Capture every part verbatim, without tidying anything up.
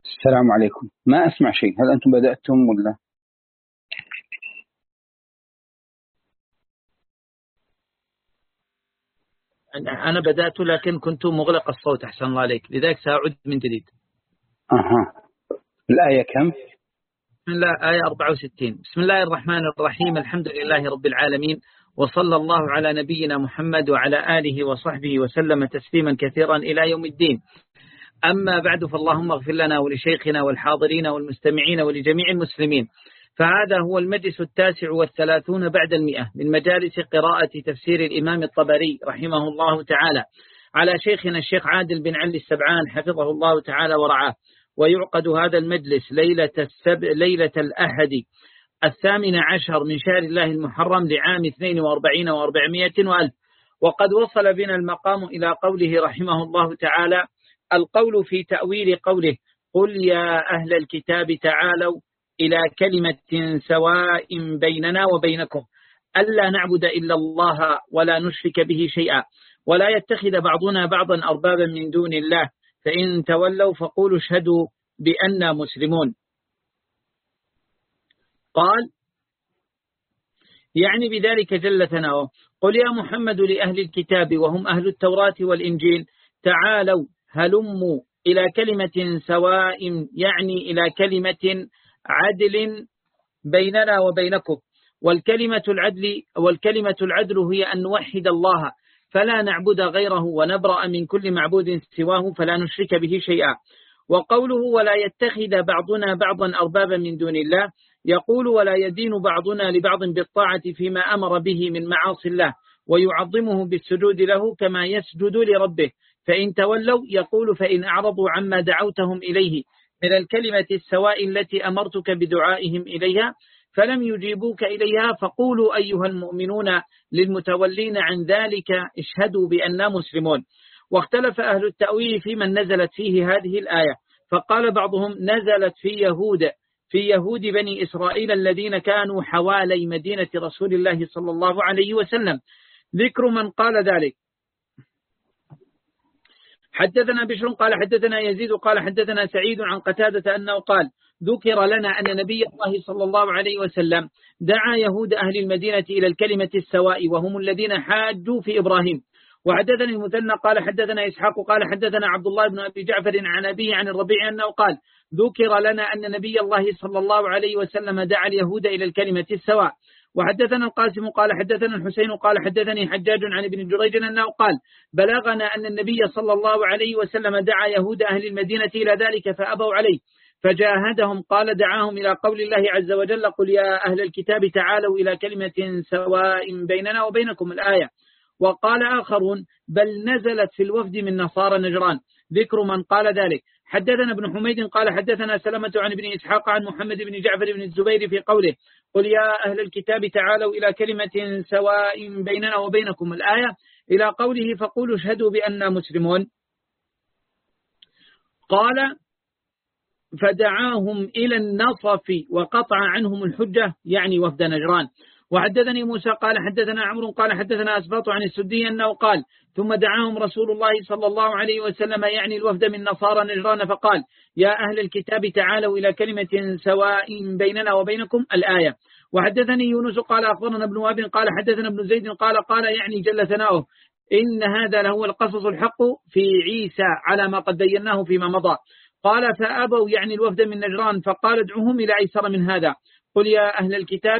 السلام عليكم. ما أسمع شيء، هل أنتم بدأتم ولا؟ أنا بدأت لكن كنت مغلق الصوت أحسن الله عليك، لذلك سأعود من جديد. أها، الآية كم؟ بسم الله، آية أربعة وستين. بسم الله الرحمن الرحيم، الحمد لله رب العالمين، وصلى الله على نبينا محمد وعلى آله وصحبه وسلم تسليما كثيرا إلى يوم الدين. أما بعد، فاللهم اغفر لنا ولشيخنا والحاضرين والمستمعين ولجميع المسلمين. فهذا هو المجلس التاسع والثلاثون بعد المئة من مجالس قراءة تفسير الإمام الطبري رحمه الله تعالى على شيخنا الشيخ عادل بن علي السبعان حفظه الله تعالى ورعاه. ويعقد هذا المجلس ليلة, السب... ليلة الأحد الثامن عشر من شهر الله المحرم لعام اثنين وأربعين وأربعمائة وألف. وقد وصل بنا المقام إلى قوله رحمه الله تعالى: القول في تأويل قوله: قل يا أهل الكتاب تعالوا إلى كلمة سواء بيننا وبينكم ألا نعبد إلا الله ولا نشرك به شيئا ولا يتخذ بعضنا بعضا أربابا من دون الله فإن تولوا فقولوا اشهدوا بأننا مسلمون. قال يعني بذلك جل ثناؤه: قل يا محمد لأهل الكتاب وهم أهل التوراة والإنجيل تعالوا هلموا إلى كلمة سواء، يعني إلى كلمة عدل بيننا وبينكم. والكلمة العدل والكلمة العدل هي أن نوحد الله فلا نعبد غيره ونبرأ من كل معبود سواه فلا نشرك به شيئا. وقوله ولا يتخذ بعضنا بعضا أربابا من دون الله، يقول ولا يدين بعضنا لبعض بالطاعة فيما أمر به من معاصي الله ويعظمه بالسجود له كما يسجد لربه. فإن تولوا يقول فإن أعرضوا عما دعوتهم إليه من الكلمة السواء التي أمرتك بدعائهم إليها فلم يجيبوك إليها فقولوا أيها المؤمنون للمتولين عن ذلك اشهدوا بأننا مسلمون. واختلف أهل التأويل في من نزلت فيه هذه الآية، فقال بعضهم نزلت في يهود في يهود بني إسرائيل الذين كانوا حوالي مدينة رسول الله صلى الله عليه وسلم. ذكر من قال ذلك: حدثنا بشر قال حدثنا يزيد قال حدثنا سعيد عن قتادة أنه قال: ذكر لنا أن نبي الله صلى الله عليه وسلم دعا يهود أهل المدينة إلى الكلمة السواء وهم الذين حاجوا في إبراهيم. وحدثني المثنى قال حدثنا إسحاق قال حدثنا عبد الله بن أبي جعفر عن أبيه عن الربيع أنه قال: ذكر لنا أن نبي الله صلى الله عليه وسلم دعا اليهود إلى الكلمة السواء. وحدثنا القاسم قال حدثنا الحسين قال حدثني حجاج عن ابن جريج أنه قال: بلغنا أن النبي صلى الله عليه وسلم دعا يهود أهل المدينة إلى ذلك فأبوا عليه فجاهدهم. قال: دعاهم إلى قول الله عز وجل: قل يا أهل الكتاب تعالوا إلى كلمة سواء بيننا وبينكم الآية. وقال آخرون: بل نزلت في الوفد من نصارى نجران. ذكر من قال ذلك: حدثنا ابن حميد قال حدثنا سلمة عن ابن إسحاق عن محمد بن جعفر بن الزبير في قوله: قل يا أهل الكتاب تعالوا إلى كلمة سواء بيننا وبينكم الآية إلى قوله: فقولوا اشهدوا بأننا مسلمون. قال: فدعاهم إلى النصف وقطع عنهم الحجة، يعني وفد نجران. وحدثني موسى قال حدثنا عمرو قال حدثنا أسباط عن السدي أنه قال: ثم دعاهم رسول الله صلى الله عليه وسلم يعني الوفد من نصارى نجران فقال: يا أهل الكتاب تعالوا إلى كلمة سواء بيننا وبينكم الآية. وحدثني يونس قال أخبرنا ابن وهب قال حدثنا ابن زيد قال قال يعني جل ثناؤه: إن هذا لهو القصص الحق في عيسى على ما قد بيناه فيما مضى. قال: فأبوا يعني الوفد من نجران فقال: ادعوهم إلى أيسر من هذا: قل يا أهل الكتاب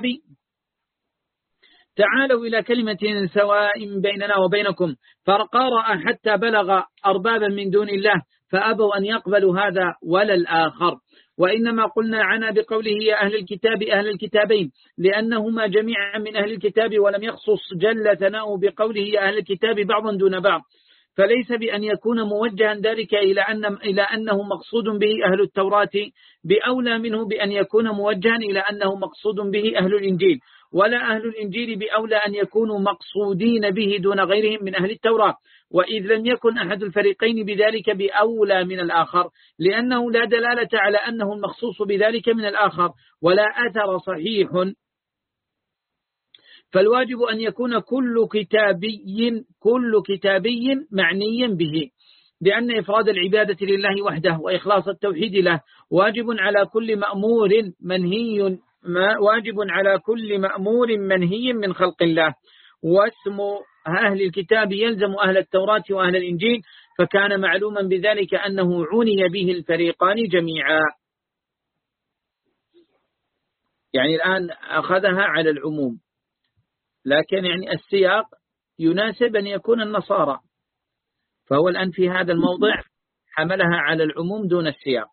تعالوا إلى كلمة سواء بيننا وبينكم. فقارأ حتى بلغ أربابا من دون الله فأبوا أن يقبلوا هذا ولا الآخر. وإنما قلنا عنا بقوله يا أهل الكتاب أهل الكتابين لأنهما جميعا من أهل الكتاب، ولم يخصص جل ثناؤه بقوله يا أهل الكتاب بعضا دون بعض. فليس بأن يكون موجها ذلك إلى أن إلى أنه مقصود به أهل التوراة بأولى منه بأن يكون موجها إلى أنه مقصود به أهل الإنجيل، ولا أهل الإنجيل بأولى أن يكونوا مقصودين به دون غيرهم من أهل التوراة. وإذ لم يكن أحد الفريقين بذلك بأولى من الآخر، لأنه لا دلالة على أنه المخصوص بذلك من الآخر ولا أثر صحيح. فالواجب أن يكون كل كتابي كل كتابي معنيا به. بأن إفراد العبادة لله وحده وإخلاص التوحيد له واجب على كل مأمور منهي ما واجب على كل مأمور منهي من خلق الله. واسم أهل الكتاب يلزم أهل التوراة وأهل الإنجيل، فكان معلوما بذلك أنه عني به الفريقان جميعا. يعني الآن أخذها على العموم، لكن يعني السياق يناسب أن يكون النصارى، فهو الآن في هذا الموضع حملها على العموم دون السياق.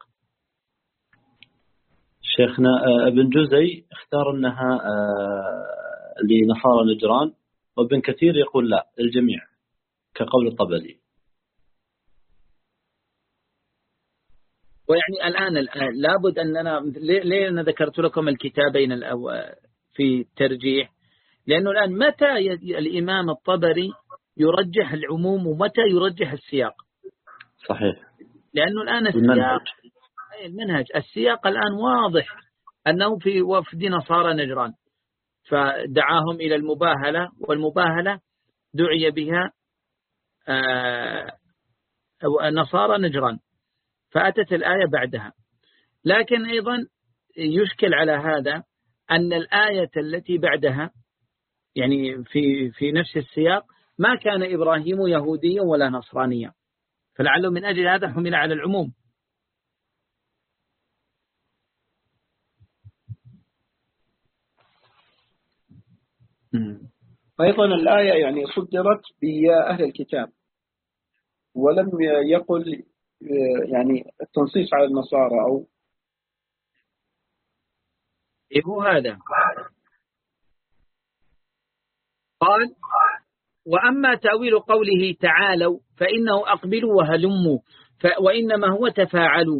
شيخنا ابن جزي اختار أنها لنصارى نجران، وابن كثير يقول لا الجميع كقول الطبري. ويعني الآن, الآن لابد أننا ليه أنا ذكرت لكم الكتابين في الترجيح، لأنه الآن متى الإمام الطبري يرجح العموم ومتى يرجح السياق؟ صحيح. لأنه الآن السياق المنهج السياق الآن واضح أنه في وفد نصارى نجران، فدعاهم إلى المباهلة، والمباهلة دعي بها نصارى نجران، فأتت الآية بعدها. لكن أيضا يشكل على هذا أن الآية التي بعدها يعني في في نفس السياق ما كان إبراهيم يهوديا ولا نصرانيا، فلعله من أجل هذا حمل على العموم. أيضا الآية يعني صدرت بيا أهل الكتاب، ولم يقل يعني التنصيص على النصارى أو إيه هو هذا. قال: وأما تأويل قوله تعالوا فإنه أقبلوا وهلموا، وإنما هو تفاعلوا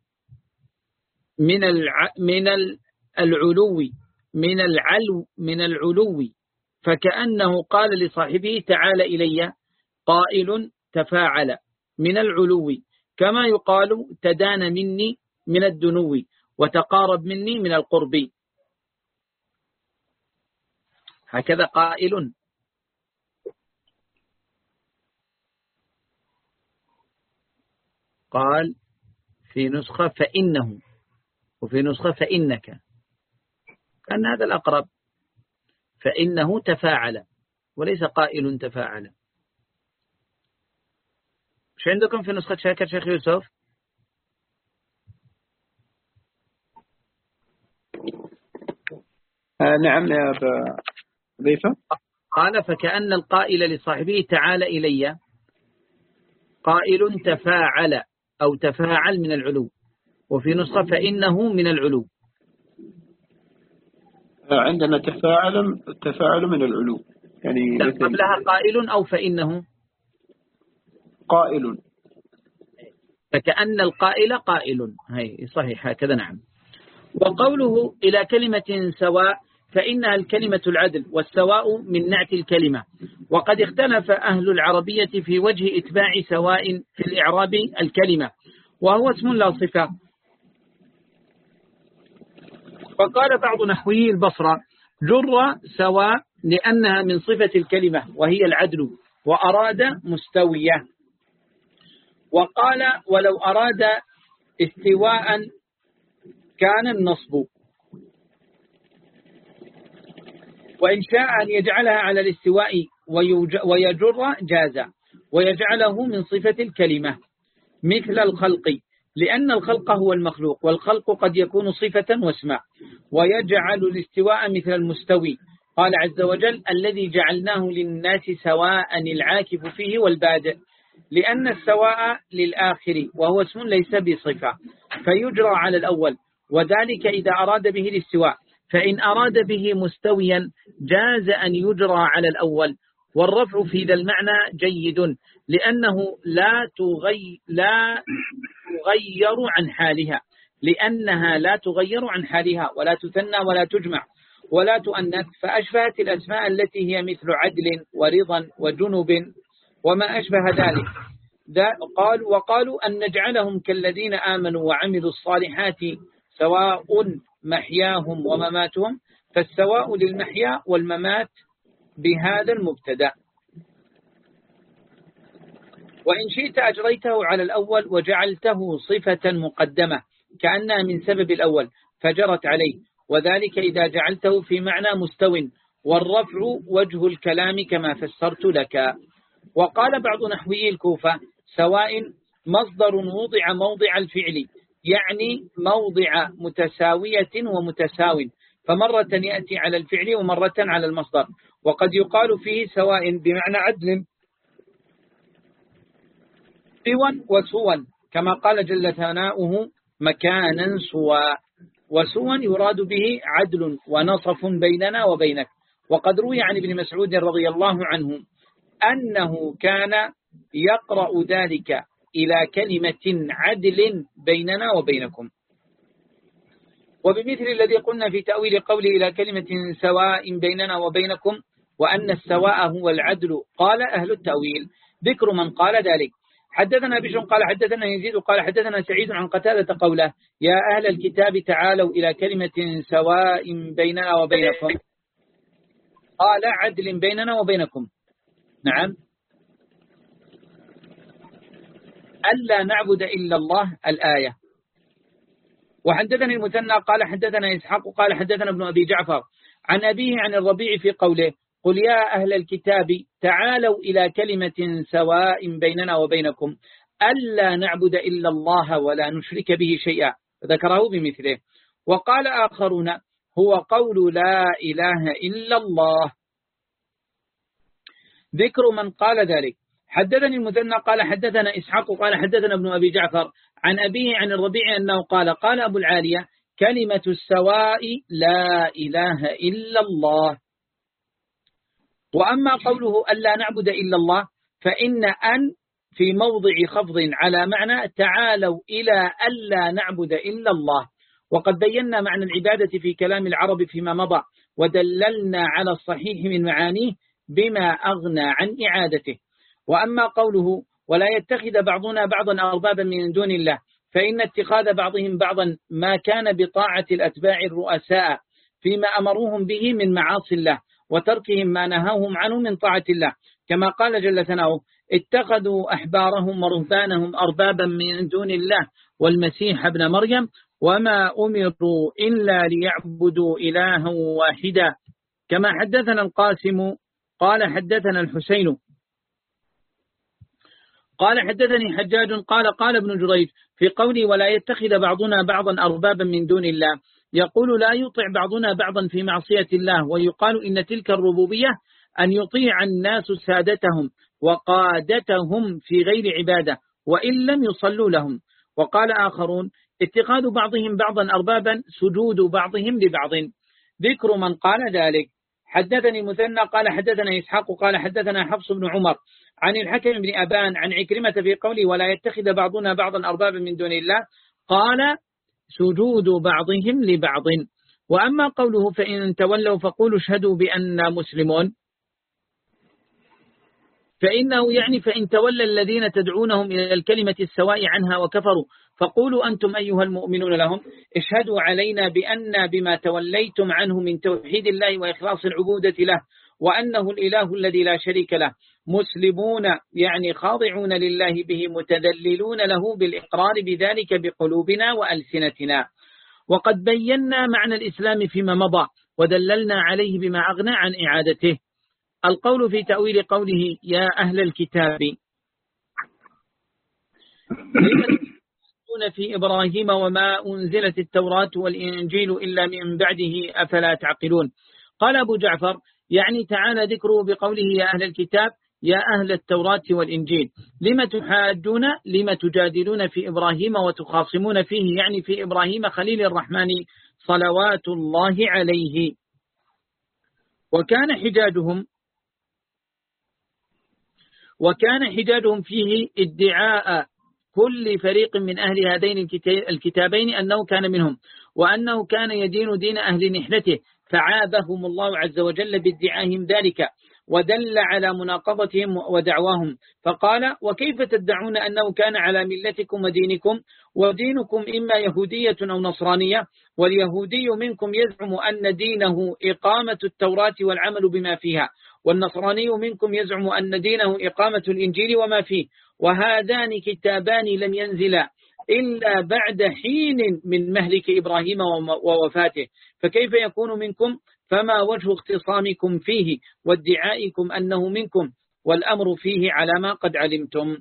من الع... من العلو من العلو من العلو فكأنه قال لصاحبه تعال إلي، قائل تفاعل من العلو، كما يقال تدان مني من الدنو، وتقارب مني من القرب. هكذا قائل. قال في نسخة فإنه، وفي نسخة فإنك، كان هذا الأقرب، فإنه تفاعل وليس قائل تفاعل. مش عندكم في نسخة شاكر شيخ يوسف؟ آه نعم يا أبا ضيفة. قال فكأن القائل لصاحبه تعال إلي، قائل تفاعل أو تفاعل من العلو، وفي نسخة فإنه من العلو. عندنا تفاعل تفاعل من العلو، يعني قبلها قائل أو فإنه قائل، فكأن القائل قائل، هي صحيح هكذا. نعم. وقوله إلى كلمة سواء فإنها الكلمة العدل، والسواء من نعت الكلمة. وقد اختلف أهل العربية في وجه إتباع سواء في الإعراب الكلمة، وهو اسم لا صفة. فقال بعض نحوي البصرة جر سواء لأنها من صفة الكلمة وهي العدل، وأراد مستوية. وقال ولو أراد استواء كان النصب، وإن شاء أن يجعلها على الاستواء ويجر جاز، ويجعله من صفة الكلمة مثل الخلق، لأن الخلق هو المخلوق، والخلق قد يكون صفة واسما، ويجعل الاستواء مثل المستوي. قال عز وجل الذي جعلناه للناس سواء العاكف فيه والبادئ، لأن السواء للآخر وهو اسم ليس بصفة، فيجرى على الأول، وذلك إذا أراد به الاستواء. فإن أراد به مستويا جاز أن يجرى على الأول. والرفع في ذا المعنى جيد، لأنه لا تغي لا تغير عن حالها، لأنها لا تغير عن حالها، ولا تثنى ولا تجمع ولا تؤنث، فأشبهت الأسماء التي هي مثل عدل ورضا وجنب وما أشبه ذلك. قال وقالوا أن نجعلهم كالذين آمنوا وعملوا الصالحات سواء محياهم ومماتهم، فالسواء للمحيا والممات بهذا المبتدأ. وإن شئت أجريته على الأول وجعلته صفة مقدمة كأنها من سبب الأول فجرت عليه، وذلك إذا جعلته في معنى مستو، والرفع وجه الكلام كما فسرت لك. وقال بعض نحوي الكوفة سواء مصدر وضع موضع الفعل، يعني موضع متساوية ومتساو، فمرة يأتي على الفعل ومرة على المصدر. وقد يقال فيه سواء بمعنى عدل سوا وسوا، كما قال جل ثناؤه مكانا سوا، وسوا يراد به عدل ونصف بيننا وبينك. وقد روي عن ابن مسعود رضي الله عنه أنه كان يقرأ ذلك إلى كلمة عدل بيننا وبينكم. وبمثل الذي قلنا في تأويل قوله إلى كلمة سواء بيننا وبينكم وأن السواء هو العدل، قال أهل التأويل ذكر من قال ذلك. حدثنا بشر قال حدثنا يزيد قال حدثنا سعيد عن قتادة قوله يا أهل الكتاب تعالوا إلى كلمة سواء بيننا وبينكم، قال عدل بيننا وبينكم، نعم، ألا نعبد إلا الله الآية. وحدثني المثنى قال حدثنا إسحاق قال حدثنا ابن أبي جعفر عن أبيه عن الربيع في قوله قل يا أهل الكتاب تعالوا إلى كلمة سواء بيننا وبينكم ألا نعبد إلا الله ولا نشرك به شيئا، ذكره بمثله. وقال آخرون هو قول لا إله إلا الله، ذكر من قال ذلك. حدثني المثنى قال حدثنا إسحاق قال حدثنا ابن أبي جعفر عن أبيه عن الربيع أنه قال قال أبو العالية كلمة السواء لا إله إلا الله. وأما قوله ألا نعبد إلا الله فإن أن في موضع خفض على معنى تعالوا إلى ألا نعبد إلا الله. وقد بينا معنى العبادة في كلام العرب فيما مضى، ودللنا على الصحيح من معانيه بما أغنى عن إعادته. وأما قوله ولا يتخذ بعضنا بعضا أربابا من دون الله فإن اتخاذ بعضهم بعضا ما كان بطاعة الأتباع الرؤساء فيما أمروهم به من معاصي الله وتركهم ما نهاهم عنه من طاعة الله، كما قال جل ثناؤه اتخذوا أحبارهم ورهبانهم أربابا من دون الله والمسيح ابن مريم وما أمروا إلا ليعبدوا إلها واحدا. كما حدثنا القاسم قال حدثنا الحسين قال حدثني حجاج قال قال ابن جريج في قولي ولا يتخذ بعضنا بعضا أربابا من دون الله يقول لا يطع بعضنا بعضا في معصية الله، ويقال إن تلك الربوبية أن يطيع الناس سادتهم وقادتهم في غير عبادة وإن لم يصلوا لهم. وقال آخرون اتخاذ بعضهم بعضا أربابا سجود بعضهم لبعض، ذكر من قال ذلك. حدثني مثنى قال حدثنا إسحاق قال حدثنا حفص بن عمر عن الحكم بن أبان عن عكرمة في قوله ولا يتخذ بعضنا بعضا أربابا من دون الله قال سجود بعضهم لبعض. وأما قوله فإن تولوا فقولوا اشهدوا بأننا مسلمون فإنه يعني فإن تولى الذين تدعونهم إلى الكلمة السواء عنها وكفروا فقولوا أنتم أيها المؤمنون لهم اشهدوا علينا بأن بما توليتم عنه من توحيد الله وإخلاص العبودة له وأنه الإله الذي لا شريك له مسلمون يعني خاضعون لله به متذللون له بالإقرار بذلك بقلوبنا وألسنتنا. وقد بينا معنى الإسلام فيما مضى ودللنا عليه بما أغنى عن إعادته. القول في تأويل قوله يا أهل الكتاب في إبراهيم وما أنزلت التوراة والإنجيل إلا من بعده أفلا تعقلون. قال أبو جعفر يعني تعالى ذكره بقوله يا أهل الكتاب يا أهل التوراة والإنجيل لما تحاجون لما تجادلون في إبراهيم وتخاصمون فيه، يعني في إبراهيم خليل الرحمن صلوات الله عليه. وكان حجاجهم وكان حجاجهم فيه ادعاء كل فريق من أهل هذين الكتابين أنه كان منهم وأنه كان يدين دين أهل نحلته، فعابهم الله عز وجل بادعائهم ذلك ودل على مناقضتهم ودعواهم، فقال وكيف تدعون أنه كان على ملتكم ودينكم ودينكم إما يهودية أو نصرانية، واليهودي منكم يزعم أن دينه إقامة التوراة والعمل بما فيها، والنصراني منكم يزعم أن دينه إقامة الإنجيل وما فيه، وهذان كتابان لم ينزلا إلا بعد حين من مهلك إبراهيم ووفاته، فكيف يكون منكم؟ فما وجه اختصامكم فيه وادعائكم أنه منكم والأمر فيه على ما قد علمتم؟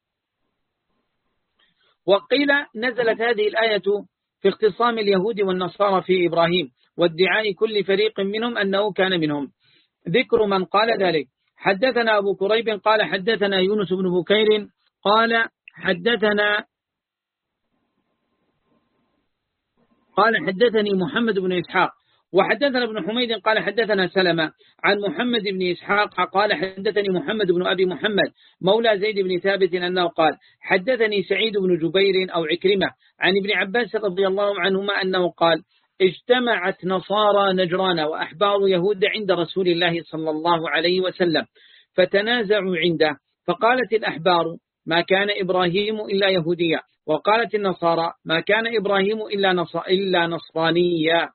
وقيل نزلت هذه الآية في اختصام اليهود والنصارى في إبراهيم وادعاء كل فريق منهم أنه كان منهم. ذكر من قال ذلك: حدثنا أبو كريب قال حدثنا يونس بن بكير قال حدثنا قال حدثني محمد بن إسحاق وحدثنا ابن حميد قال حدثنا سلمة عن محمد بن إسحاق قال حدثني محمد بن أبي محمد مولى زيد بن ثابت أنه قال حدثني سعيد بن جبير أو عكرمة عن ابن عباس رضي الله عنهما أنه قال: اجتمعت نصارى نجران وأحبار يهود عند رسول الله صلى الله عليه وسلم فتنازعوا عنده، فقالت الأحبار: ما كان إبراهيم إلا يهوديا، وقالت النصارى: ما كان إبراهيم إلا, نص... إلا نصرانيا.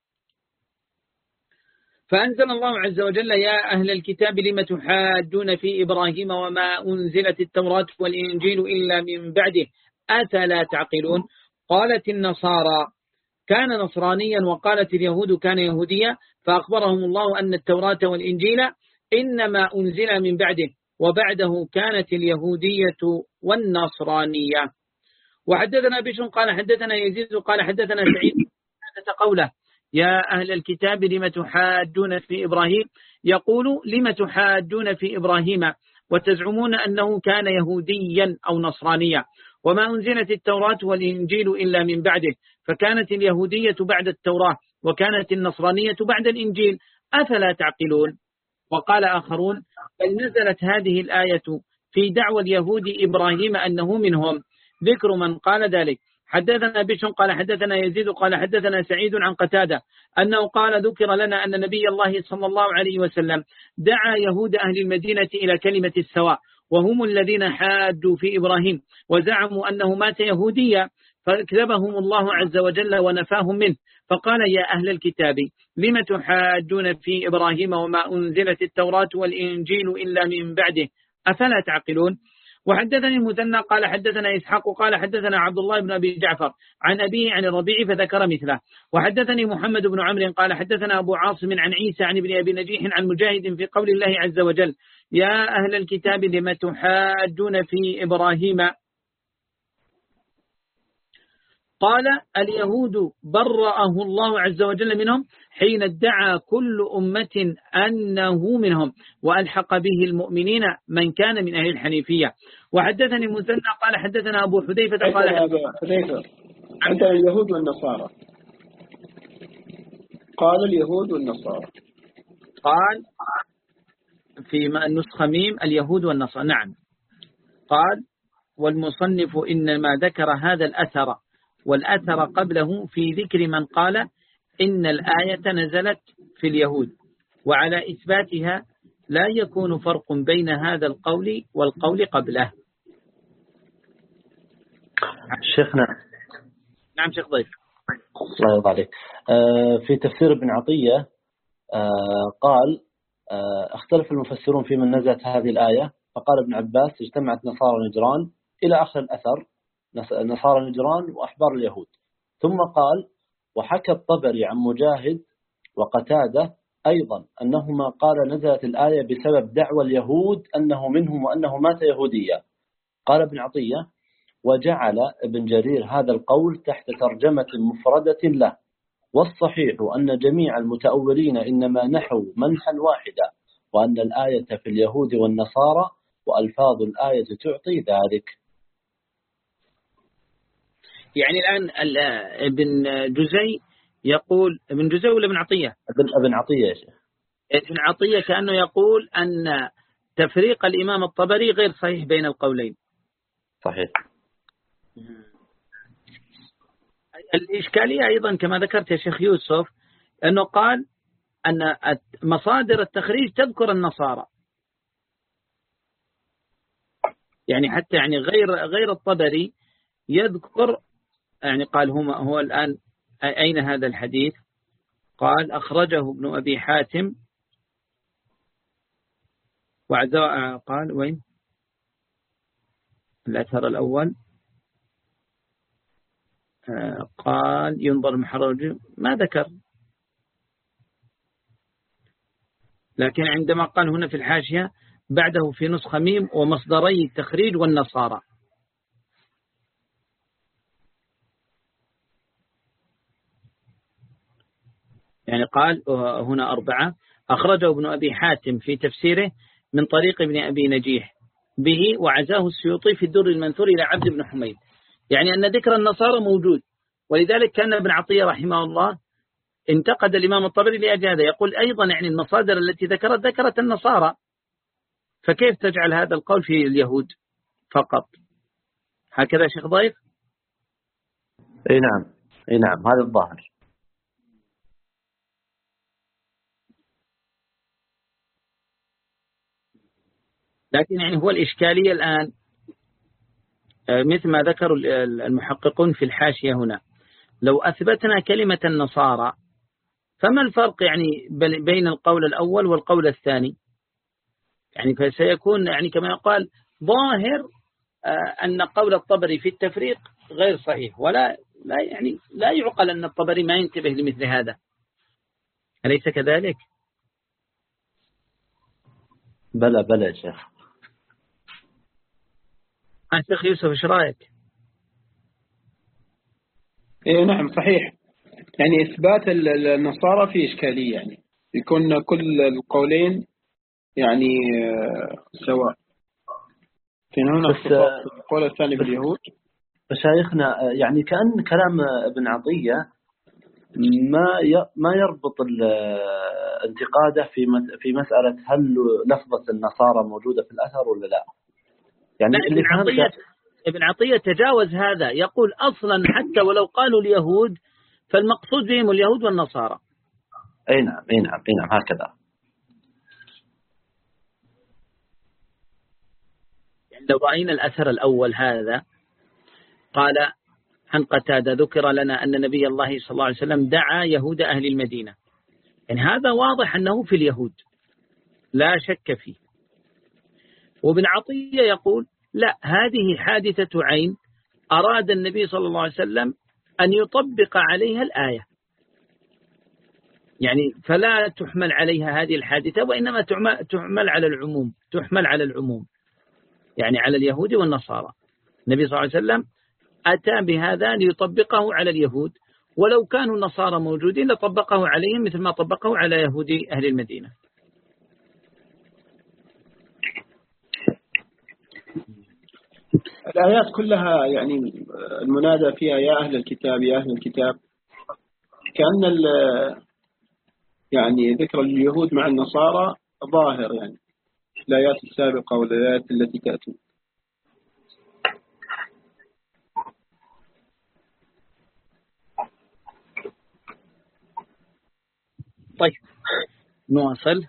فأنزل الله عز وجل: يا أهل الكتاب لم تحاجون في إبراهيم وما أنزلت التوراة والإنجيل إلا من بعده أفلا تعقلون. قالت النصارى: كان نصرانيا، وقالت اليهود: كان يهوديا، فأخبرهم الله أن التوراة والإنجيل إنما أنزل من بعده، وبعده كانت اليهودية والنصرانية. وحدثنا بشر قال حدثنا يزيد قال حدثنا سعيد هذا قوله: يا أهل الكتاب لم تحاجون في إبراهيم، يقول: لم تحاجون في إبراهيم وتزعمون أنه كان يهوديا أو نصرانيا، وما أنزلت التوراة والإنجيل إلا من بعده، فكانت اليهودية بعد التوراة وكانت النصرانية بعد الإنجيل، أفلا تعقلون؟ وقال آخرون: بل نزلت هذه الآية في دعوى اليهود إبراهيم أنه منهم. ذكر من قال ذلك: حدثنا بشر قال حدثنا يزيد قال حدثنا سعيد عن قتادة أنه قال: ذكر لنا أن نبي الله صلى الله عليه وسلم دعا يهود أهل المدينة إلى كلمة السواء، وهم الذين حاجوا في إبراهيم وزعموا أنه مات يهوديا، فكذبهم الله عز وجل ونفاهم منه، فقال: يا أهل الكتاب لم تحاجون في إبراهيم وما أنزلت التوراة والإنجيل إلا من بعده أفلا تعقلون؟ وحدثني المثنى قال حدثنا إسحاق قال حدثنا عبد الله بن أبي جعفر عن أبيه عن الربيع فذكر مثله. وحدثني محمد بن عمرو قال حدثنا أبو عاصم عن عيسى عن ابن أبي نجيح عن مجاهد في قول الله عز وجل: يا أهل الكتاب لم تحاجون في إبراهيم. قال: اليهود برأه الله عز وجل منهم حين ادعى كل أمة أنه منهم، وألحق به المؤمنين من كان من أهل الحنيفية. وحدثني المثنى قال حدثنا أبو حذيفة قال حذيفة عند اليهود والنصارى، قال اليهود والنصارى، قال في النسخة ميم اليهود والنصارى، نعم. قال: والمصنف إنما ذكر هذا الأثر والأثر قبله في ذكر من قال إن الآية نزلت في اليهود، وعلى إثباتها لا يكون فرق بين هذا القول والقول قبله. شيخنا. نعم شيخ ضيف. الله يرضى عليك. في تفسير ابن عطية قال: اختلف المفسرون في من نزلت هذه الآية، فقال ابن عباس: اجتمعت نصارى نجران إلى آخر الأثر، نصارى نجران وأحبار اليهود. ثم قال: وحكى الطبري عن مجاهد وقتادة أيضا أنهما قال نزلت الآية بسبب دعوى اليهود أنه منهم وأنه مات يهوديا. قال ابن عطية: وجعل ابن جرير هذا القول تحت ترجمة مفردة له، والصحيح أن جميع المتأولين إنما نحوا منحا واحدا، وأن الآية في اليهود والنصارى وألفاظ الآية تعطي ذلك. يعني الآن ابن جزي يقول، ابن جزي ولا ابن عطية؟ ابن عطية يا شيخ. ابن عطية كأنه يقول أن تفريق الإمام الطبري غير صحيح بين القولين. صحيح. الإشكالية أيضا كما ذكرت يا شيخ يوسف أنه قال أن مصادر التخريج تذكر النصارى، يعني حتى يعني غير غير الطبري يذكر، يعني قال هو هو الآن أين هذا الحديث؟ قال: أخرجه ابن أبي حاتم وعزاء. قال وين؟ الأثر الأول قال ينظر محرر ما ذكر، لكن عندما قال هنا في الحاشية بعده في نسخة ميم ومصدري التخريج والنصارى. يعني قال هنا أربعة، أخرجه ابن أبي حاتم في تفسيره من طريق ابن أبي نجيح به، وعزاه السيوطي في الدر المنثور إلى عبد بن حميد، يعني أن ذكر النصارى موجود. ولذلك كان ابن عطية رحمه الله انتقد الإمام الطبري لأجل هذا، يقول أيضا يعني المصادر التي ذكرت ذكرت النصارى، فكيف تجعل هذا القول في اليهود فقط؟ هكذا شيخ ضيف؟ اي نعم اي نعم هذا الظاهر. لكن يعني هو الإشكالية الآن مثل ما ذكروا المحققون في الحاشية هنا، لو أثبتنا كلمة النصارى فما الفرق يعني بين القول الأول والقول الثاني؟ يعني فسيكون يعني كما يقال ظاهر أن قول الطبري في التفريق غير صحيح، ولا لا يعني لا يعقل أن الطبري ما ينتبه لمثل هذا، أليس كذلك؟ بلى بلى يا شيخ. شيخ يوسف ايش رايك؟ إيه نعم صحيح، يعني إثبات النصارى في إشكالية، يعني يكون كل القولين يعني سواء. هنا القول الثاني باليهود. مشايخنا يعني كأن كلام ابن عطية ما ما يربط انتقاده في في مسألة هل لفظة النصارى موجودة في الأثر ولا لا. يعني اللي ابن عطية ابن عطية تجاوز هذا، يقول أصلا حتى ولو قالوا اليهود فالمقصود بهم اليهود والنصارى. أي نعم أي نعم أي نعم هكذا. يعني لو رأينا الأثر الأول هذا قال عن قتادة ذكر لنا أن نبي الله صلى الله عليه وسلم دعا يهود أهل المدينة، يعني هذا واضح أنه في اليهود لا شك فيه. وابن عطية يقول لا، هذه حادثة عين أراد النبي صلى الله عليه وسلم أن يطبق عليها الآية، يعني فلا تحمل عليها هذه الحادثة، وإنما تحمل على العموم، تحمل على العموم يعني على اليهود والنصارى. النبي صلى الله عليه وسلم أتى بهذا ليطبقه على اليهود، ولو كانوا النصارى موجودين لطبقه عليهم مثل ما طبقه على يهودي أهل المدينة. الآيات كلها يعني المنادى فيها يا أهل الكتاب يا أهل الكتاب، كأن يعني ذكر اليهود مع النصارى ظاهر يعني الآيات السابقة والآيات التي تأتي. طيب نواصل.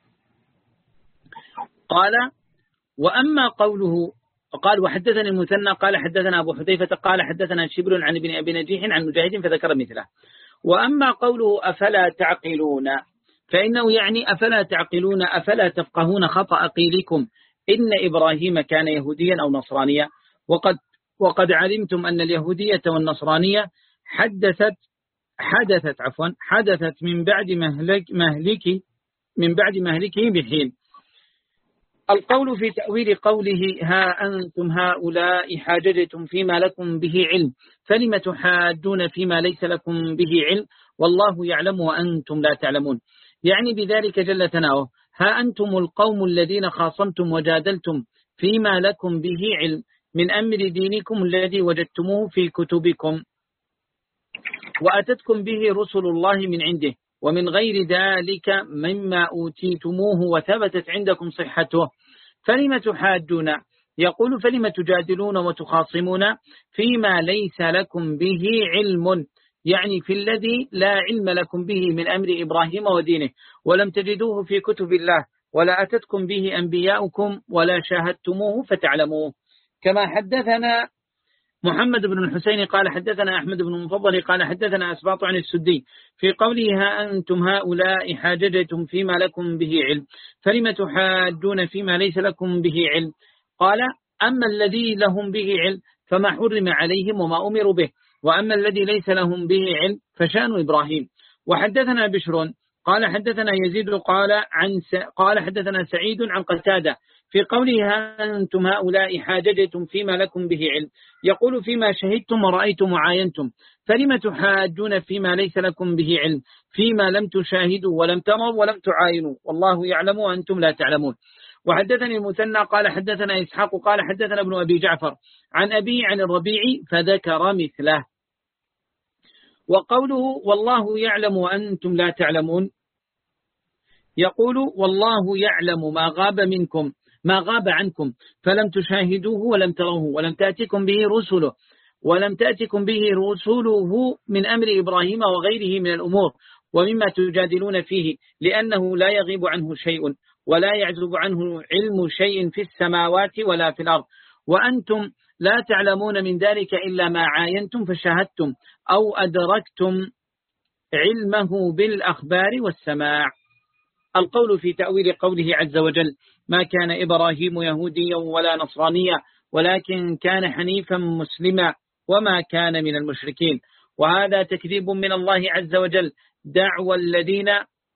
قال وأما قوله قال وحدثني المثنى قال حدثنا أبو حذيفة قال حدثنا شبل عن ابن أبي نجيح عن مجاهد فذكر مثله. وأما قوله أفلا تعقلون فإنه يعني أفلا تعقلون أفلا تفقهون خطأ قيلكم إن إبراهيم كان يهوديا أو نصرانيا، وقد وقد علمتم أن اليهودية والنصرانية حدثت حدثت عفوا حدثت من بعد مهلك مهلك من بعد مهلكه بحين. القول في تأويل قوله ها أنتم هؤلاء حاججتم فيما لكم به علم فلم تحاجون فيما ليس لكم به علم والله يعلم وأنتم لا تعلمون، يعني بذلك جل ثناؤه ها أنتم القوم الذين خاصمتم وجادلتم فيما لكم به علم من أمر دينكم الذي وجدتموه في كتبكم وأتتكم به رسل الله من عنده ومن غير ذلك مما أوتيتموه وثبتت عندكم صحته فلم تحاجون. يقول فلم تجادلون وتخاصمون فيما ليس لكم به علم، يعني في الذي لا علم لكم به من أمر إبراهيم ودينه ولم تجدوه في كتب الله ولا أتتكم به أنبياؤكم ولا شاهدتموه فتعلموه. كما حدثنا محمد بن الحسين قال حدثنا أحمد بن المفضل قال حدثنا أسباط عن السدي في قوله ها أنتم هؤلاء حاججتم فيما لكم به علم فلم تحاجون فيما ليس لكم به علم. قال أما الذي لهم به علم فما حرم عليهم وما أمروا به، وأما الذي ليس لهم به علم فشأن إبراهيم. وحدثنا بشر قال حدثنا يزيد قال عن س... قال حدثنا سعيد عن قتادة في قوله أنتم هؤلاء حاججتم فيما لكم به علم، يقول فيما شهدتم ورأيتم وعاينتم، فلم تحاجون فيما ليس لكم به علم فيما لم تشاهدوا ولم تروا ولم تعاينوا، والله يعلم وأنتم لا تعلمون. وحدثني المثنى قال حدثنا إسحاق قال حدثنا ابن أبي جعفر عن أبي عن الربيع فذكر مثله. وقوله والله يعلم وأنتم لا تعلمون، يقول والله يعلم ما غاب منكم ما غاب عنكم فلم تشاهدوه ولم تروه ولم تأتكم به رسله ولم تأتكم به رسله من أمر إبراهيم وغيره من الأمور ومما تجادلون فيه، لأنه لا يغيب عنه شيء ولا يعزب عنه علم شيء في السماوات ولا في الأرض، وأنتم لا تعلمون من ذلك إلا ما عاينتم فشاهدتم أو أدركتم علمه بالأخبار والسماع. القول في تأويل قوله عز وجل ما كان إبراهيم يهوديا ولا نصرانيا ولكن كان حنيفا مسلما وما كان من المشركين، وهذا تكذيب من الله عز وجل دعوى الذين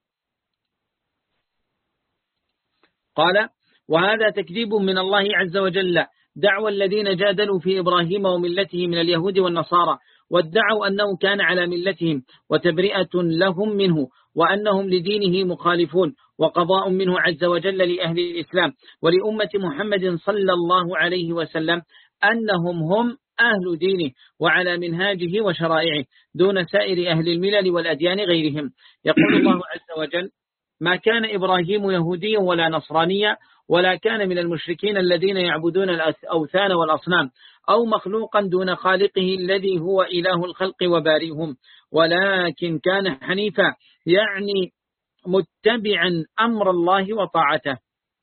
قال وهذا تكذيب من الله عز وجل دعوى الذين جادلوا في إبراهيم وملته من اليهود والنصارى وادعوا أنه كان على ملتهم، وتبرئة لهم منه وأنهم لدينه مخالفون، وقضاء منه عز وجل لأهل الإسلام ولأمة محمد صلى الله عليه وسلم أنهم هم أهل دينه وعلى منهاجه وشرائعه دون سائر أهل الملل والأديان غيرهم. يقول الله عز وجل ما كان إبراهيم يهوديا ولا نصرانيا ولا كان من المشركين الذين يعبدون الأوثان والأصنام أو مخلوقا دون خالقه الذي هو إله الخلق وبارئهم، ولكن كان حنيفا يعني متبعا أمر الله وطاعته.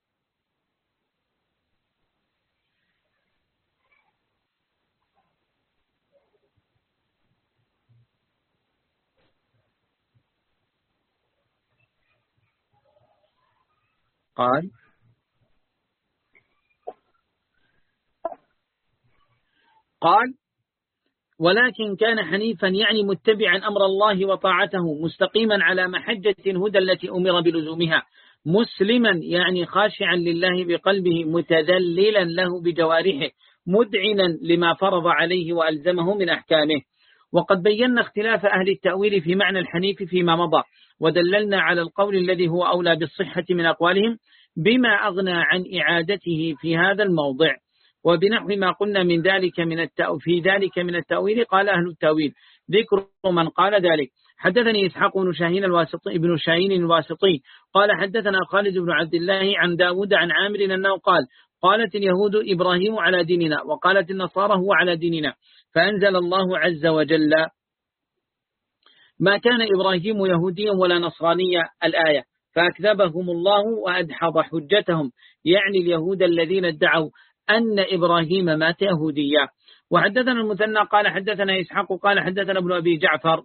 قال قال ولكن كان حنيفا يعني متبعا أمر الله وطاعته مستقيما على محجة الهدى التي أمر بلزومها، مسلما يعني خاشعا لله بقلبه متذللا له بجوارحه مدعنا لما فرض عليه وألزمه من أحكامه. وقد بينا اختلاف أهل التأويل في معنى الحنيف فيما مضى، ودللنا على القول الذي هو أولى بالصحة من أقوالهم بما أغنى عن إعادته في هذا الموضع. وبنحو ما قلنا من ذلك من التأويل في ذلك من التأويل قال أهل التأويل ذكر من قال ذلك. حدثني إسحاق بن شاهين الواسطي ابن شاهين الواسطي قال حدثنا خالد بن عبد الله عن داود عن عامر أنه قال قالت اليهود إبراهيم على ديننا وقالت النصارى هو على ديننا، فأنزل الله عز وجل ما كان إبراهيم يهوديا ولا نصرانيا الآية، فأكذبهم الله وأدحض حجتهم يعني اليهود الذين ادعوا أن إبراهيم مات يهوديا. وحدثنا المثنى قال حدثنا إسحاق قال حدثنا ابن أبي جعفر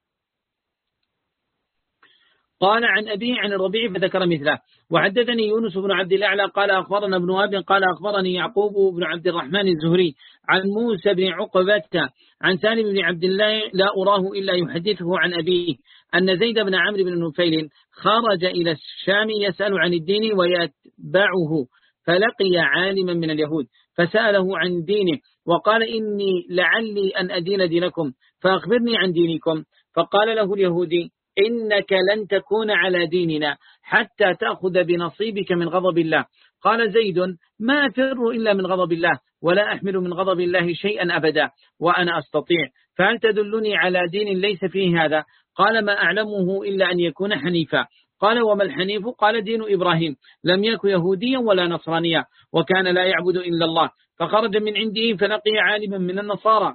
قال عن أبي عن الربيع فذكر مثله. وحدثني يونس بن عبد الأعلى قال أخبرنا ابن وهب قال أخبرني يعقوب بن عبد الرحمن الزهري عن موسى بن عقبة عن سالم بن عبد الله لا أراه إلا يحدثه عن أبيه أن زيد بن عمرو بن نفيل خرج إلى الشام يسأل عن الدين ويتبعه، فلقي عالما من اليهود فسأله عن دينه وقال إني لعلي أن أدين دينكم فأخبرني عن دينكم، فقال له اليهودي إنك لن تكون على ديننا حتى تأخذ بنصيبك من غضب الله. قال زيد ما أفر إلا من غضب الله ولا أحمل من غضب الله شيئا أبدا وأنا أستطيع، فهل تدلني على دين ليس فيه هذا؟ قال ما أعلمه إلا أن يكون حنيفا. قال وما الحنيف؟ قال دين إبراهيم لم يكن يهوديا ولا نصرانيا وكان لا يعبد إلا الله، فخرج من عنده فلقي عالما من النصارى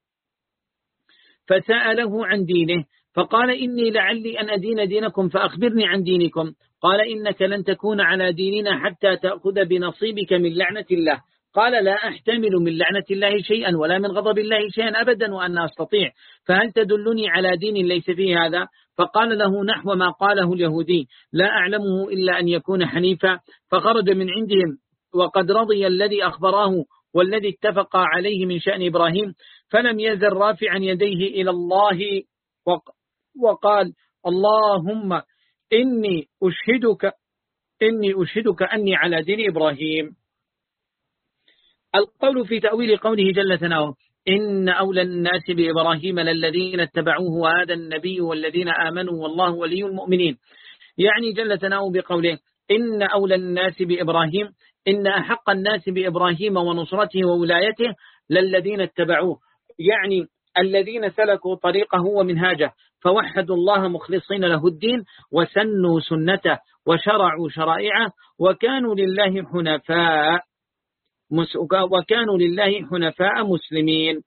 فسأله عن دينه فقال إني لعلي أن أدين دينكم فأخبرني عن دينكم. قال إنك لن تكون على ديننا حتى تأخذ بنصيبك من لعنة الله. قال لا أحتمل من لعنة الله شيئا ولا من غضب الله شيئا أبدا وأنا أستطيع، فهل تدلني على دين ليس فيه هذا؟ فقال له نحو ما قاله اليهودي لا أعلمه إلا أن يكون حنيفا، فخرج من عندهم وقد رضي الذي أخبراه والذي اتفق عليه من شأن إبراهيم، فلم يزل رافعا يديه إلى الله وقال اللهم إني أشهدك إني أشهدك أني على دين إبراهيم. القول في تأويل قوله جل ثناؤه إن أولى الناس بإبراهيم للذين اتبعوه وهذا النبي والذين آمنوا والله ولي المؤمنين، يعني جل ثناؤه بقوله إن أولى الناس بإبراهيم، إن أحق الناس بإبراهيم ونصرته وولايته للذين اتبعوه، يعني الذين سلكوا طريقه ومنهاجه فوحدوا الله مخلصين له الدين وسنوا سنته وشرعوا شرائعه وكانوا لله حنفاء وكانوا لله حنفاء مسلمين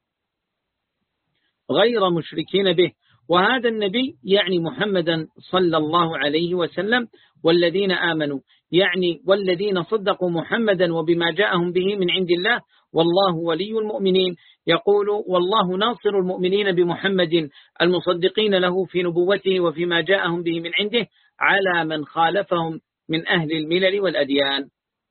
غير مشركين به. وهذا النبي يعني محمدا صلى الله عليه وسلم والذين آمنوا، يعني والذين صدقوا محمدا وبما جاءهم به من عند الله والله ولي المؤمنين. يقول والله ناصر المؤمنين بمحمد المصدقين له في نبوته وفيما جاءهم به من عنده على من خالفهم من أهل الملل والأديان.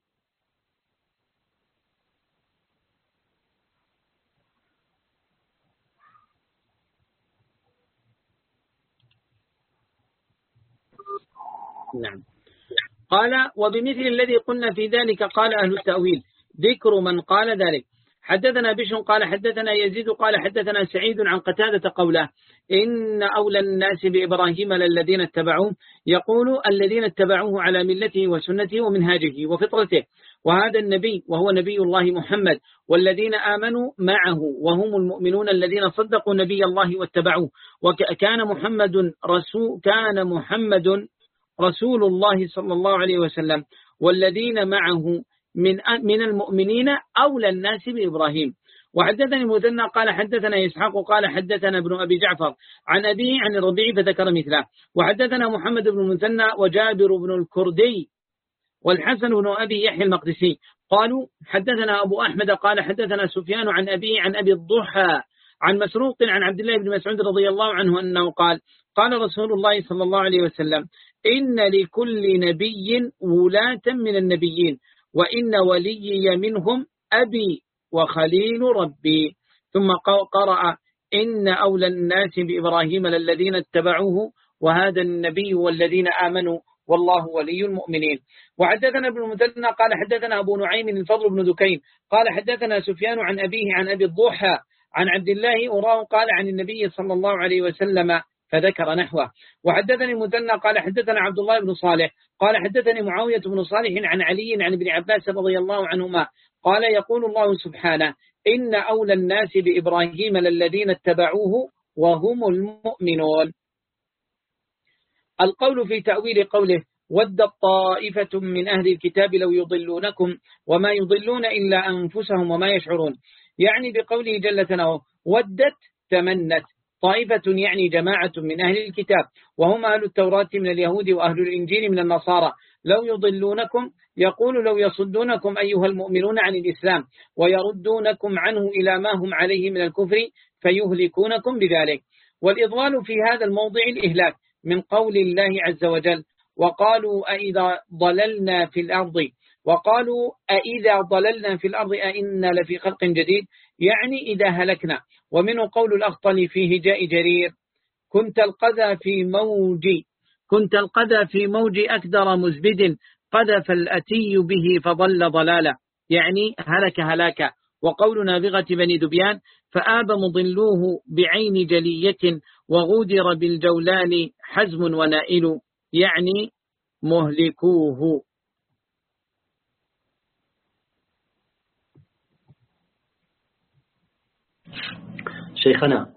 نعم. قال وبمثل الذي قلنا في ذلك قال أهل التأويل ذكر من قال ذلك. حدثنا بشر قال حدثنا يزيد قال حدثنا سعيد عن قتادة قوله إن أولى الناس بإبراهيم للذين اتبعوه، يقول الذين اتبعوه على ملته وسنته ومنهاجه وفطرته، وهذا النبي وهو نبي الله محمد والذين آمنوا معه وهم المؤمنون الذين صدقوا نبي الله واتبعوه. وكان محمد رسول كان محمد رسول الله صلى الله عليه وسلم والذين معه من من المؤمنين أولى الناس بإبراهيم. وحدثني مثنى قال حدثنا إسحاق قال حدثنا ابن أبي جعفر عن أبيه عن الربيع فذكر مثله. وحدثنا محمد بن المثنى وجابر بن الكردي والحسن بن أبي يحيى المقدسي قالوا حدثنا أبو أحمد قال حدثنا سفيان عن أبيه عن أبي الضحى عن مسروق عن عبد الله بن مسعود رضي الله عنه أنه قال قال رسول الله صلى الله عليه وسلم إن لكل نبي ولاة من النبيين وإن وليي منهم أبي وخليل ربي. ثم قرأ إن أولى الناس بإبراهيم للذين اتبعوه وهذا النبي والذين آمنوا والله ولي المؤمنين. وحدثنا ابن المثنى قال حدثنا أبو نعيم الفضل بن دكين قال حدثنا سفيان عن أبيه عن أبي الضحى عن عبد الله أراه قال عن النبي صلى الله عليه وسلم فذكر نحوه. وحدثني المثنى قال حدثنا عبد الله بن صالح قال حدثني معاوية بن صالح عن علي عن ابن عباس رضي الله عنهما قال يقول الله سبحانه إن أولى الناس بإبراهيم للذين اتبعوه وهم المؤمنون. القول في تأويل قوله ودت طائفة من أهل الكتاب لو يضلونكم وما يضلون إلا أنفسهم وما يشعرون، يعني بقوله جل ثناؤه ودت تمنت طائفة يعني جماعة من أهل الكتاب وهم أهل التوراة من اليهود وأهل الإنجيل من النصارى لو يضلونكم، يقول لو يصدونكم أيها المؤمنون عن الإسلام ويردونكم عنه إلى ما هم عليه من الكفر فيهلكونكم بذلك. والإضلال في هذا الموضع الإهلاك من قول الله عز وجل وقالوا أئذا ضللنا في الأرض وقالوا أئذا ضللنا في الأرض أئنا لفي خلق جديد، يعني إذا هلكنا. ومنه قول الأخطل في هجاء جرير كنت القذى في موج كنت القذى في موج أكدر مزبد قذف الأتي به فضل ضلالا، يعني هلك هلاكا. وقول نابغة بني دبيان فآب مضلوه بعين جلية وغودر بالجولان حزم ونائل، يعني مهلكوه. شيخنا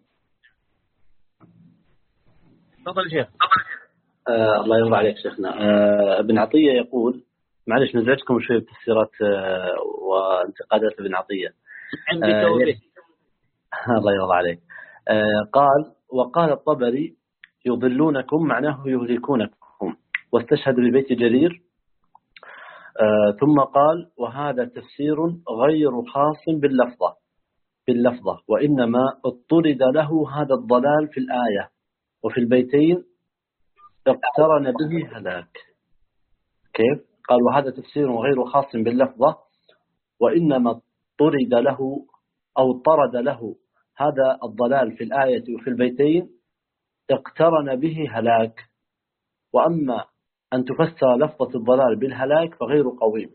تفضل شيخ. آه الله يرضى عليك شيخنا. آه ابن عطية يقول معلش نزعجكم شوي بتفسيرات آه وانتقادات ابن عطية. آه الله يرضى عليك. آه قال وقال الطبري يضلونكم معناه يهلكونكم، واستشهد ببيت جرير. آه ثم قال وهذا تفسير غير خاص باللفظة باللفظة وإنما اضطرد له هذا الضلال في الآية وفي البيتين اقترن به هلاك. كيف؟ قال وهذا تفسير غير خاص باللفظة، وإنما طرد له أو طرد له هذا الضلال في الآية وفي البيتين اقترن به هلاك. وأما أن تفسر لفظة الضلال بالهلاك فغير قويم.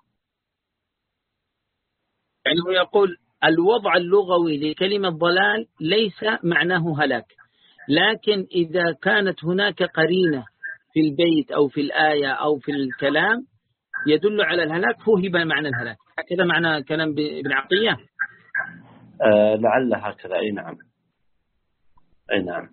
يعني هو يقول الوضع اللغوي لكلمة ضلال ليس معناه هلاك، لكن إذا كانت هناك قرينة في البيت أو في الآية أو في الكلام يدل على الهلاك فهم معنى الهلاك. هكذا معنى كلام ابن عطية. آه لعل هكذا. أي نعم أي نعم.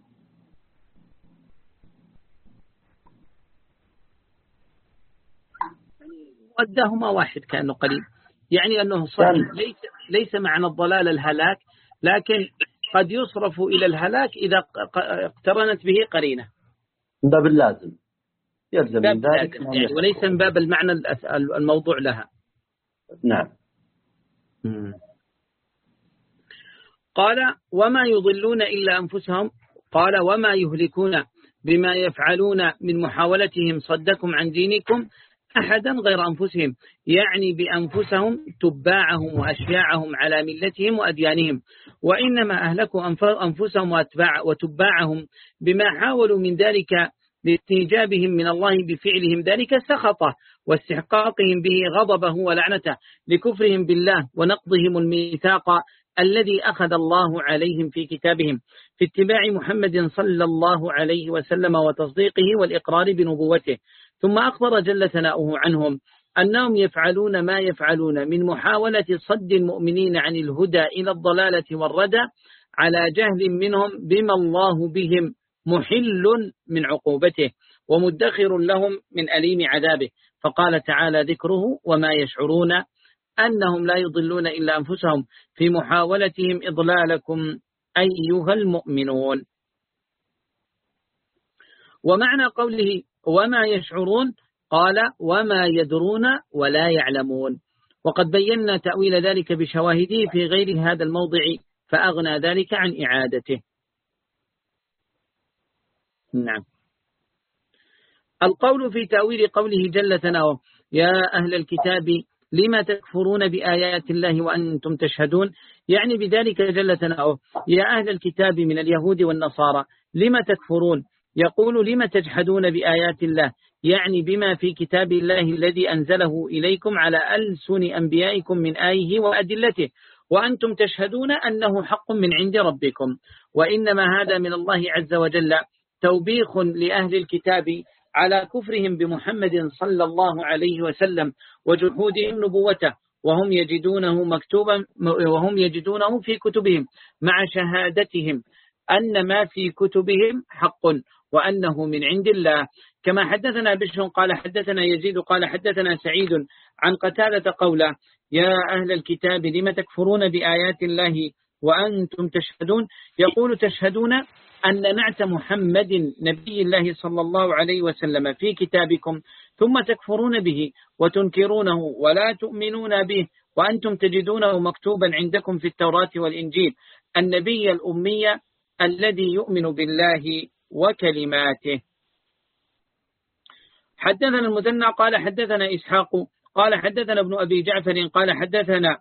وداهما واحد كأنه قريب، يعني أنه صحيح ليس, ليس معنى الضلال الهلاك، لكن قد يصرف إلى الهلاك إذا اقترنت به قرينة من باب اللازم، يلزم من ذلك يعني وليس من باب المعنى الموضوع لها. نعم. قال وما يضلون إلا أنفسهم، قال وما يهلكون بما يفعلون من محاولتهم صدكم عن دينكم أحدا غير أنفسهم، يعني بأنفسهم تباعهم وأشياعهم على ملتهم وأديانهم، وإنما أهلكوا أنفسهم وأتباع وتباعهم بما حاولوا من ذلك لاستيجابهم من الله بفعلهم ذلك سخطه واستحقاقهم به غضبه ولعنته لكفرهم بالله ونقضهم الميثاق الذي أخذ الله عليهم في كتابهم في اتباع محمد صلى الله عليه وسلم وتصديقه والإقرار بنبوته. ثم أخبر جل ثناؤه عنهم أنهم يفعلون ما يفعلون من محاولة صد المؤمنين عن الهدى إلى الضلالة والردى على جهل منهم بما الله بهم محل من عقوبته ومدخر لهم من أليم عذابه. فقال تعالى ذكره وما يشعرون أنهم لا يضلون إلا أنفسهم في محاولتهم إضلالكم أيها المؤمنون. ومعنى قوله وما يشعرون قال وما يدرون ولا يعلمون، وقد بينا تأويل ذلك بشواهده في غير هذا الموضع فأغنى ذلك عن إعادته. نعم. القول في تأويل قوله جل ثناؤه يا أهل الكتاب لما تكفرون بآيات الله وأنتم تشهدون، يعني بذلك جل ثناؤه يا أهل الكتاب من اليهود والنصارى لما تكفرون، يقول لما تجحدون بآيات الله، يعني بما في كتاب الله الذي أنزله إليكم على ألسن أنبيائكم من آيه وأدلته وأنتم تشهدون أنه حق من عند ربكم. وإنما هذا من الله عز وجل توبيخ لأهل الكتاب على كفرهم بمحمد صلى الله عليه وسلم وجحودهم نبوته، وهم يجدونه مكتوبا وهم يجدونه في كتبهم مع شهادتهم أن ما في كتبهم حق وأنه من عند الله. كما حدثنا بشر قال حدثنا يزيد قال حدثنا سعيد عن قتادة قوله يا أهل الكتاب لم تكفرون بآيات الله وأنتم تشهدون، يقول تشهدون أن نعت محمد نبي الله صلى الله عليه وسلم في كتابكم ثم تكفرون به وتنكرونه ولا تؤمنون به وأنتم تجدونه مكتوبا عندكم في التوراة والإنجيل النبي الأمي الذي يؤمن بالله وكلماته. حدثنا المثنى قال حدثنا إسحاق قال حدثنا ابن أبي جعفر قال حدثنا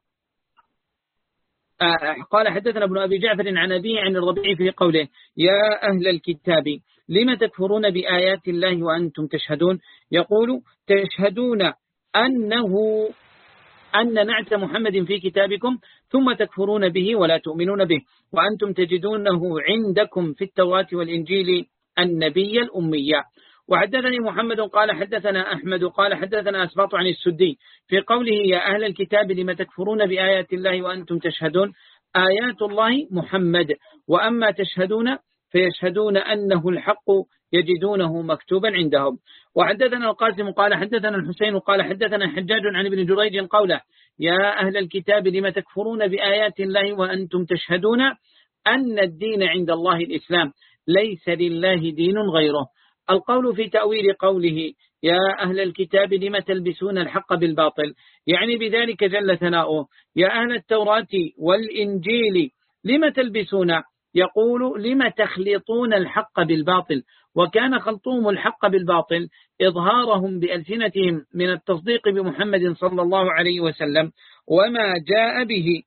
قال حدثنا ابن أبي جعفر عن أبيه عن الربيع في قوله يا أهل الكتاب لما تكفرون بآيات الله وأنتم تشهدون، يقول تشهدون أنه أن نعت محمد في كتابكم ثم تكفرون به ولا تؤمنون به وأنتم تجدونه عندكم في التوراة والإنجيل النبي الأمية. وحدثني محمد قال حدثنا أحمد قال حدثنا أسباط عن السدي في قوله يا أهل الكتاب لما تكفرون بآيات الله وأنتم تشهدون، آيات الله محمد، وأما تشهدون فيشهدون أنه الحق يجدونه مكتوبا عندهم. وحدثنا القاسم قال حدثنا الحسين قال حدثنا حجاج عن ابن جريج قوله يا أهل الكتاب لما تكفرون بآيات الله وأنتم تشهدون أن الدين عند الله الإسلام ليس لله دين غيره. القول في تأويل قوله يا أهل الكتاب لما تلبسون الحق بالباطل، يعني بذلك جل ثناؤه يا أهل التوراة والإنجيل لما تلبسون، يقول لم تخلطون الحق بالباطل، وكان خلطهم الحق بالباطل إظهارهم بألسنتهم من التصديق بمحمد صلى الله عليه وسلم وما جاء به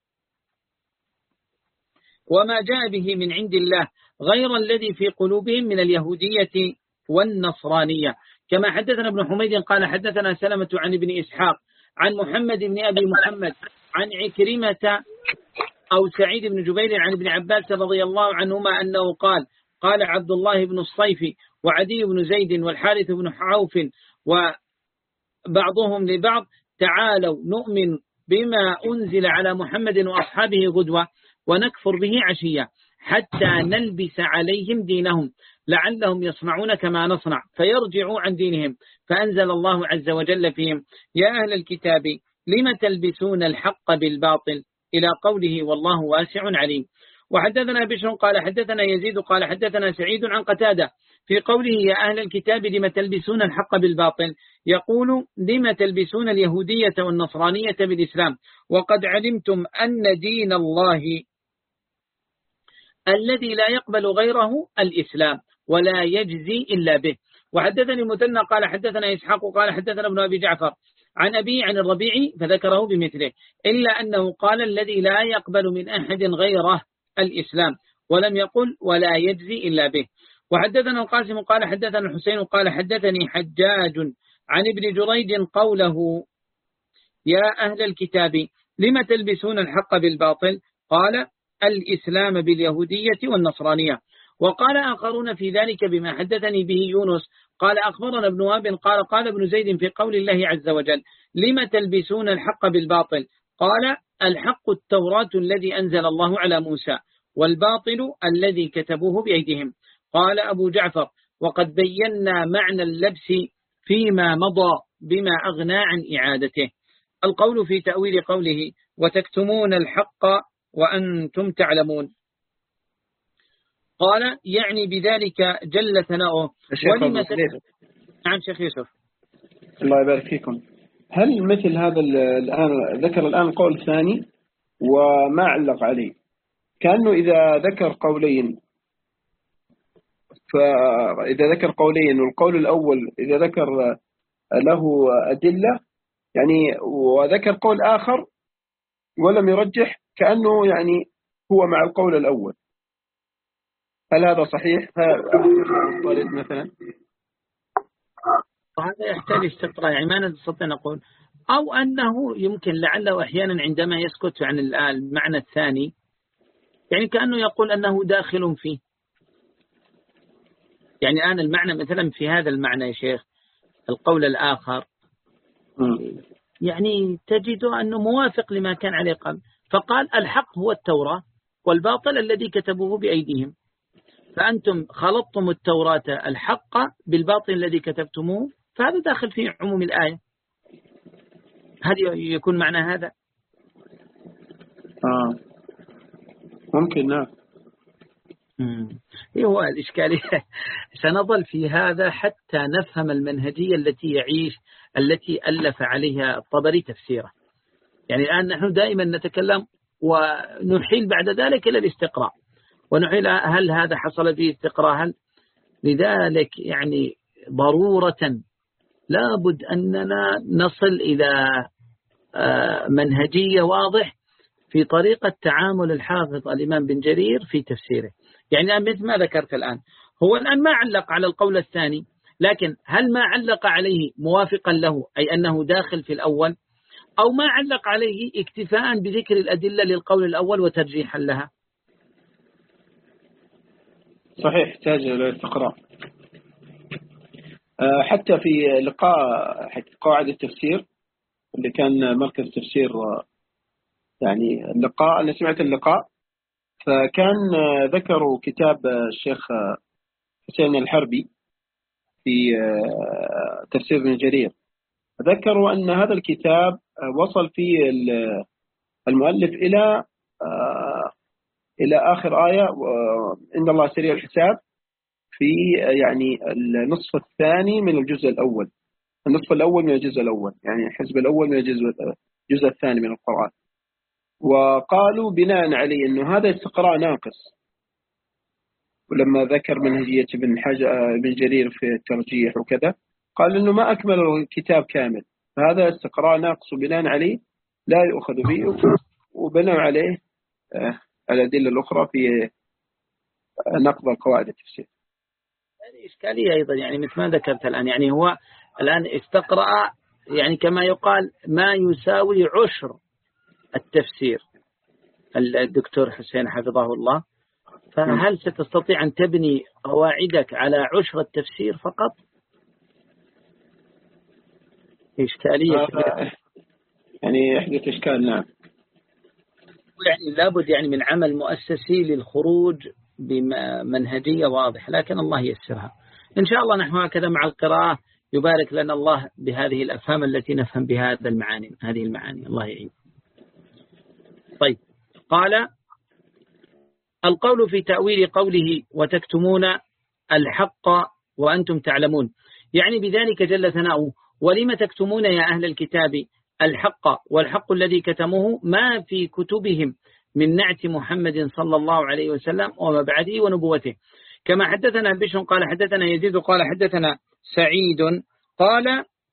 وما جاء به من عند الله، غير الذي في قلوبهم من اليهودية والنصرانية. كما حدثنا ابن حميد قال حدثنا سلمة عن ابن إسحاق عن محمد بن أبي محمد عن عكرمة أو سعيد بن جبير عن ابن عباس رضي الله عنهما أنه قال قال عبد الله بن الصيف وعدي بن زيد والحارث بن عوف وبعضهم لبعض تعالوا نؤمن بما أنزل على محمد وأصحابه غدوة ونكفر به عشية حتى نلبس عليهم دينهم لعلهم يصنعون كما نصنع فيرجعوا عن دينهم. فأنزل الله عز وجل فيهم يا أهل الكتاب لم تلبسون الحق بالباطل إلى قوله والله واسع عليم. وحدثنا بشر قال حدثنا يزيد قال حدثنا سعيد عن قتادة في قوله يا أهل الكتاب لم تلبسون الحق بالباطل يقول لم تلبسون اليهودية والنصرانية بالإسلام وقد علمتم أن دين الله الذي لا يقبل غيره الإسلام ولا يجزي إلا به. وحدثني مثنى قال حدثنا إسحاق قال حدثنا ابن أبي جعفر عن أبي عن الربيع فذكره بمثله إلا أنه قال الذي لا يقبل من أحد غيره الإسلام ولم يقل ولا يجزي إلا به. وحدثنا القاسم قال حدثنا الحسين قال حدثني حجاج عن ابن جريج قوله يا أهل الكتاب لم تلبسون الحق بالباطل قال الإسلام باليهودية والنصرانية. وقال آخرون في ذلك بما حدثني به يونس قال أخبرنا ابن وهب قال قال ابن زيد في قول الله عز وجل لم تلبسون الحق بالباطل قال الحق التوراة الذي أنزل الله على موسى والباطل الذي كتبوه بأيديهم. قال أبو جعفر وقد بينا معنى اللبس فيما مضى بما أغنى عن إعادته. القول في تأويل قوله وتكتمون الحق وأنتم تعلمون قال يعني بذلك جل ثناؤه. ولما نعم شيخ يوسف الله يبارك فيكم. هل مثل هذا الآن ذكر الآن قول ثاني وما علق عليه كأنه إذا ذكر قولين فإذا ذكر قولين والقول الأول إذا ذكر له أدلة يعني وذكر قول آخر ولم يرجح كأنه يعني هو مع القول الأول. هل هذا صحيح؟ هل مثلا وهذا يحتاج استقراء يعني ما نستطيع نقول أو أنه يمكن لعله أحيانا عندما يسكت عن المعنى الثاني يعني كأنه يقول أنه داخل فيه. يعني الآن المعنى مثلا في هذا المعنى يا شيخ القول الآخر يعني تجد أنه موافق لما كان عليه قبل فقال الحق هو التوراة والباطل الذي كتبوه بأيديهم فأنتم خلطتم التوراة الحق بالباطل الذي كتبتموه فهذا داخل في عموم الآية. هل يكون معنى هذا؟ آه. ممكن نعم. هو الإشكالية سنظل في هذا حتى نفهم المنهجية التي يعيش التي ألف عليها الطبري تفسيره. يعني الآن نحن دائما نتكلم ونحيل بعد ذلك إلى الاستقراء ونحيل هل هذا حصل فيه استقراء هل لذلك يعني ضرورة لابد أننا نصل إلى منهجية واضح في طريقة تعامل الحافظ الإمام بن جرير في تفسيره. يعني مثل ما ذكرت الآن هو الآن ما علق على القول الثاني لكن هل ما علق عليه موافقا له أي أنه داخل في الأول أو ما علق عليه اكتفاء بذكر الأدلة للقول الأول وترجيحا لها. صحيح يحتاج إلى استقراء. حتى في لقاء قواعد التفسير اللي كان مركز تفسير يعني اللقاء أنا سمعت اللقاء فكان ذكروا كتاب الشيخ حسين الحربي في تفسير ابن جرير ذكروا أن هذا الكتاب وصل فيه المؤلف إلى إلى آخر آية إن الله سريع الحساب في يعني النصف الثاني من الجزء الأول النصف الأول من الجزء الأول يعني الحزب الأول من الجزء الجزء الثاني من القرآن. وقالوا بناء عليه أنه هذا استقراء ناقص ولما ذكر منهجية ابن حجر ابن جرير في الترجيح وكذا قال إنه ما أكمل الكتاب كامل، فهذا استقراء ناقص بناء عليه لا يؤخذ به، وبنوا عليه الأدلة الأخرى في نقض القواعد التفسير. هذه إشكالية أيضا، يعني مثل ما ذكرت الآن، يعني هو الآن استقرأ يعني كما يقال ما يساوي عشر التفسير الدكتور حسين حفظه الله، فهل ستستطيع أن تبني قواعدك على عشر التفسير فقط؟ إشكالية كبيرة. يعني يحدث إشكال. نعم. يعني لابد يعني من عمل مؤسسي للخروج بمنهجية واضحة، لكن الله يسرها إن شاء الله. نحن هكذا مع القراءة يبارك لنا الله بهذه الأفهام التي نفهم بهذا المعاني هذه المعاني، الله يعين. طيب، قال القول في تأويل قوله وتكتمون الحق وأنتم تعلمون، يعني بذلك جل ثناؤه ولم تكتمون يا أهل الكتاب الحق، والحق الذي كتموه ما في كتبهم من نعت محمد صلى الله عليه وسلم وما بعده ونبوته. كما حدثنا بشر قال حدثنا يزيد قال حدثنا سعيد قال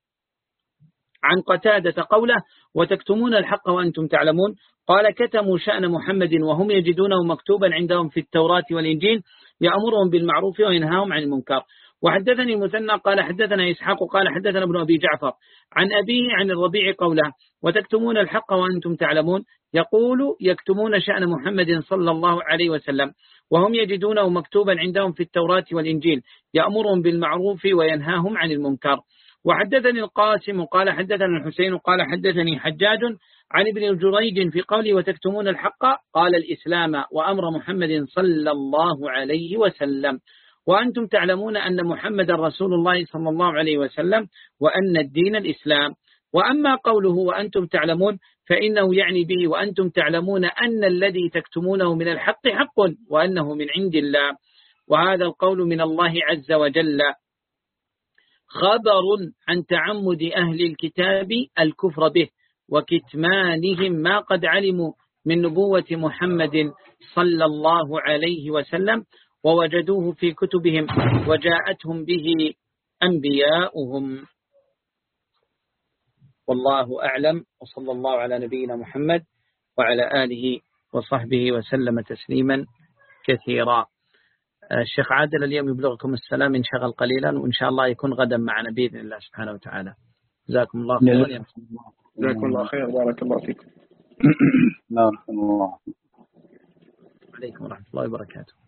عن قتادة قوله وتكتمون الحق وأنتم تعلمون، قال كتموا شأن محمد وهم يجدونه مكتوبا عندهم في التوراة والإنجيل يأمرهم بالمعروف وينهاهم عن المنكر. وحدثني مثنى قال حدثنا إسحاق قال حدثنا ابن أبي جعفر عن أبيه عن الربيع قوله وتكتمون الحق وأنتم تعلمون، يقول يكتمون شأن محمد صلى الله عليه وسلم وهم يجدونه مكتوبا عندهم في التوراة والإنجيل يأمرهم بالمعروف وينهاهم عن المنكر. وحدثني القاسم قال حدثنا الحسين قال حدثني حجاج عن ابن جريج في قوله وتكتمون الحق قال الإسلام وأمر محمد صلى الله عليه وسلم، وأنتم تعلمون أن محمد رسول الله صلى الله عليه وسلم وأن الدين الإسلام. وأما قوله وأنتم تعلمون فإنه يعني به وأنتم تعلمون أن الذي تكتمونه من الحق حق وأنه من عند الله، وهذا القول من الله عز وجل خبر عن تعمد أهل الكتاب الكفر به وكتمانهم ما قد علموا من نبوة محمد صلى الله عليه وسلم ووجدوه في كتبهم وجاءتهم به أنبياؤهم. والله أعلم، وصلى الله على نبينا محمد وعلى آله وصحبه وسلم تسليما كثيرا. الشيخ عادل اليوم يبلغكم السلام، انشغل قليلا وإن شاء الله يكون غدا معنا بإذن الله سبحانه وتعالى. جزاكم الله خيرا. جزاكم الله خير. بارك الله فيكم. بارك الله. عليكم ورحمة الله وبركاته.